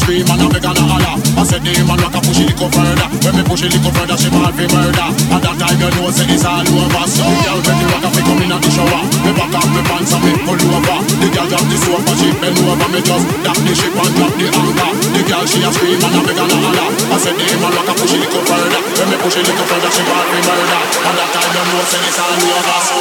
scream and a beg and a holler. I said the man rock a push it little further. When me push it little further, she ball fi murder. At that time you know say it's all over. So girl when the rock a fi come in at the shower, me back off me pants and me pull over. The girl drop the soap and she bend over. Me just tap the ship and drop the anchor. The girl she a scream and a beg and a holler. I said the man rock a push it little further. When me push it little further, she ball fi murder. At that time you know say it's all over. So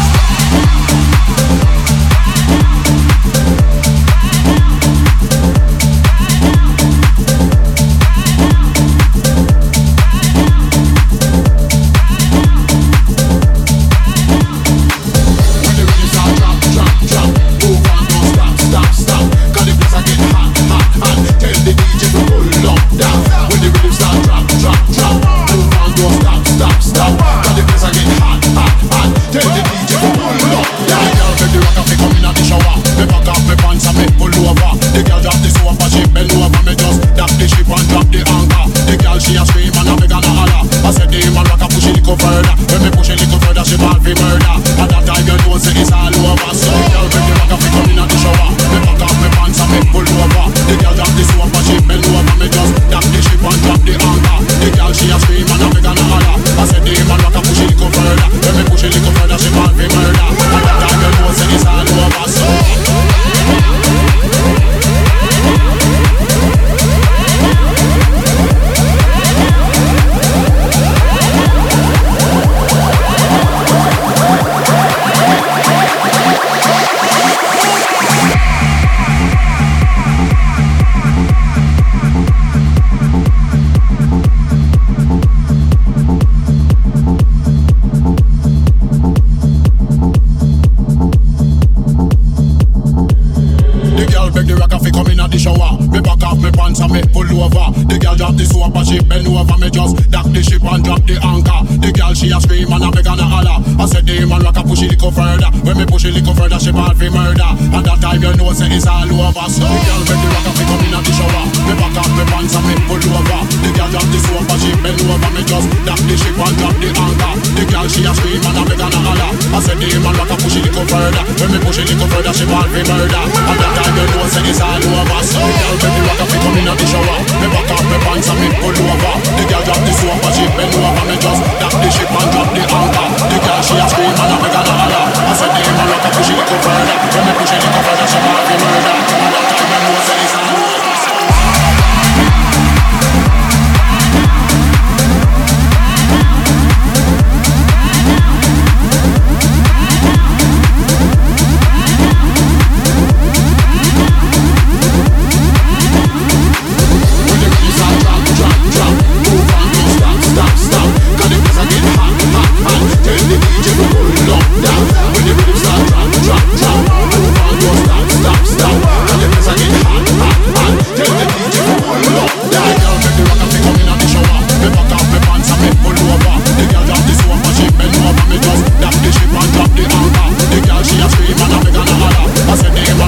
she a scream and a beg and a holler. I said the man rock a push it little further. When me push it little further, she ball fi murder. At that time you know say it's all over. So the girl make the rock a fi come in at the shower. Me back off me pants and me pull over. The girl drop the soap and she bend over. Me just tap the ship and drop the anchor. The girl she a scream and a beg and a holler. I said the man rock a push it little further. When me push it little further, she ball fi murder. At that time you know say it's all over. So the girl make the rock a fi come in at the shower. Me back off me pants and me pull over. The girl drop the soap and she bend over. Me just tap the ship and drop the anchor. The girl she a scream and a beg and a holler. I said the man rock a push it little further. When me push it little further, she ball fi murder. At that time you know say it's all over.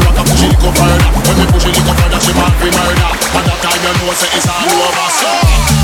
Say it's all over, so